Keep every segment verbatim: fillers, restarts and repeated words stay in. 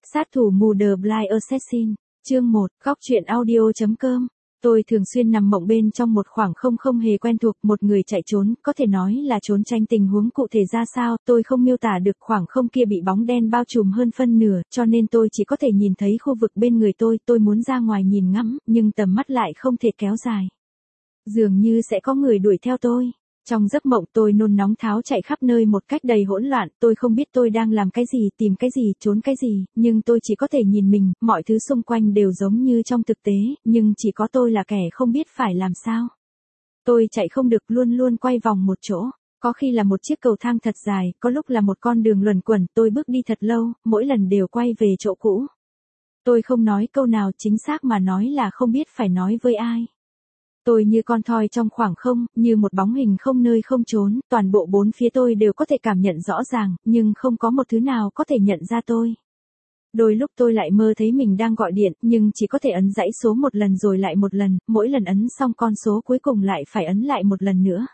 Sát thủ mù The Blind Assassin, chương một, góc truyện audio.com. Tôi thường xuyên nằm mộng bên trong một khoảng không không hề quen thuộc, một người chạy trốn, có thể nói là trốn tránh. Tình huống cụ thể ra sao, tôi không miêu tả được. Khoảng không kia bị bóng đen bao trùm hơn phân nửa, cho nên tôi chỉ có thể nhìn thấy khu vực bên người tôi. Tôi muốn ra ngoài nhìn ngắm, nhưng tầm mắt lại không thể kéo dài. Dường như sẽ có người đuổi theo tôi. Trong giấc mộng tôi nôn nóng tháo chạy khắp nơi một cách đầy hỗn loạn, tôi không biết tôi đang làm cái gì, tìm cái gì, trốn cái gì, nhưng tôi chỉ có thể nhìn mình, mọi thứ xung quanh đều giống như trong thực tế, nhưng chỉ có tôi là kẻ không biết phải làm sao. Tôi chạy không được, luôn luôn quay vòng một chỗ, có khi là một chiếc cầu thang thật dài, có lúc là một con đường luẩn quẩn, tôi bước đi thật lâu, mỗi lần đều quay về chỗ cũ. Tôi không nói câu nào, chính xác mà nói là không biết phải nói với ai. Tôi như con thoi trong khoảng không, như một bóng hình không nơi không trốn, toàn bộ bốn phía tôi đều có thể cảm nhận rõ ràng, nhưng không có một thứ nào có thể nhận ra tôi. Đôi lúc tôi lại mơ thấy mình đang gọi điện, nhưng chỉ có thể ấn dãy số một lần rồi lại một lần, mỗi lần ấn xong con số cuối cùng lại phải ấn lại một lần nữa.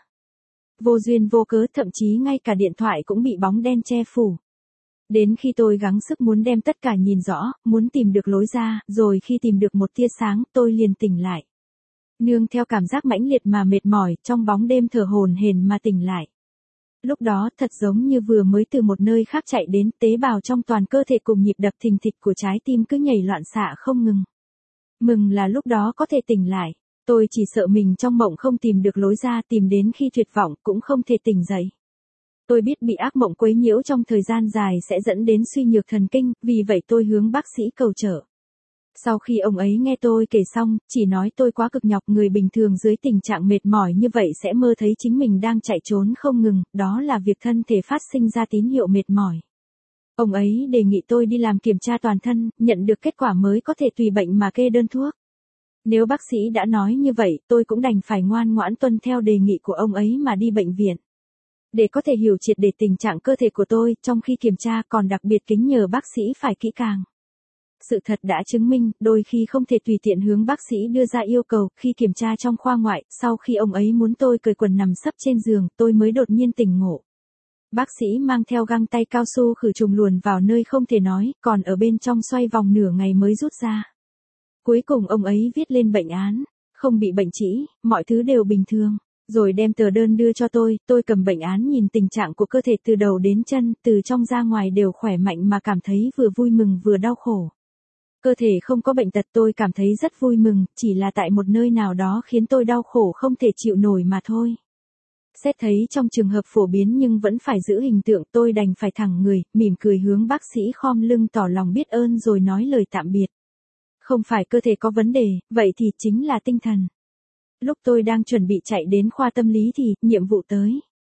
Vô duyên vô cớ, thậm chí ngay cả điện thoại cũng bị bóng đen che phủ. Đến khi tôi gắng sức muốn đem tất cả nhìn rõ, muốn tìm được lối ra, rồi khi tìm được một tia sáng, tôi liền tỉnh lại. Nương theo cảm giác mãnh liệt mà mệt mỏi, trong bóng đêm thở hổn hển mà tỉnh lại. Lúc đó, thật giống như vừa mới từ một nơi khác chạy đến, tế bào trong toàn cơ thể cùng nhịp đập thình thịch của trái tim cứ nhảy loạn xạ không ngừng. Mừng là lúc đó có thể tỉnh lại, tôi chỉ sợ mình trong mộng không tìm được lối ra, tìm đến khi tuyệt vọng cũng không thể tỉnh dậy. Tôi biết bị ác mộng quấy nhiễu trong thời gian dài sẽ dẫn đến suy nhược thần kinh, vì vậy tôi hướng bác sĩ cầu trợ. Sau khi ông ấy nghe tôi kể xong, chỉ nói tôi quá cực nhọc, người bình thường dưới tình trạng mệt mỏi như vậy sẽ mơ thấy chính mình đang chạy trốn không ngừng, đó là việc thân thể phát sinh ra tín hiệu mệt mỏi. Ông ấy đề nghị tôi đi làm kiểm tra toàn thân, nhận được kết quả mới có thể tùy bệnh mà kê đơn thuốc. Nếu bác sĩ đã nói như vậy, tôi cũng đành phải ngoan ngoãn tuân theo đề nghị của ông ấy mà đi bệnh viện. Để có thể hiểu triệt để tình trạng cơ thể của tôi, trong khi kiểm tra còn đặc biệt kính nhờ bác sĩ phải kỹ càng. Sự thật đã chứng minh, đôi khi không thể tùy tiện hướng bác sĩ đưa ra yêu cầu. Khi kiểm tra trong khoa ngoại, sau khi ông ấy muốn tôi cởi quần nằm sấp trên giường, tôi mới đột nhiên tỉnh ngộ. Bác sĩ mang theo găng tay cao su khử trùng luồn vào nơi không thể nói, còn ở bên trong xoay vòng nửa ngày mới rút ra. Cuối cùng ông ấy viết lên bệnh án, không bị bệnh trĩ, mọi thứ đều bình thường. Rồi đem tờ đơn đưa cho tôi, tôi cầm bệnh án nhìn tình trạng của cơ thể từ đầu đến chân, từ trong ra ngoài đều khỏe mạnh mà cảm thấy vừa vui mừng vừa đau khổ. Cơ thể không có bệnh tật, tôi cảm thấy rất vui mừng, chỉ là tại một nơi nào đó khiến tôi đau khổ không thể chịu nổi mà thôi. Xét thấy trong trường hợp phổ biến nhưng vẫn phải giữ hình tượng, tôi đành phải thẳng người, mỉm cười hướng bác sĩ khom lưng tỏ lòng biết ơn rồi nói lời tạm biệt. Không phải cơ thể có vấn đề, vậy thì chính là tinh thần. Lúc tôi đang chuẩn bị chạy đến khoa tâm lý thì, nhiệm vụ tới.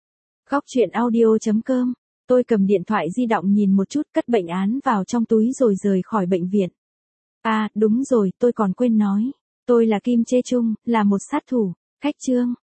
Góc truyện audio.com, tôi cầm điện thoại di động nhìn một chút, cất bệnh án vào trong túi rồi rời khỏi bệnh viện. À, đúng rồi, tôi còn quên nói. Tôi là Kim Chê Chung, là một sát thủ. Khách chương.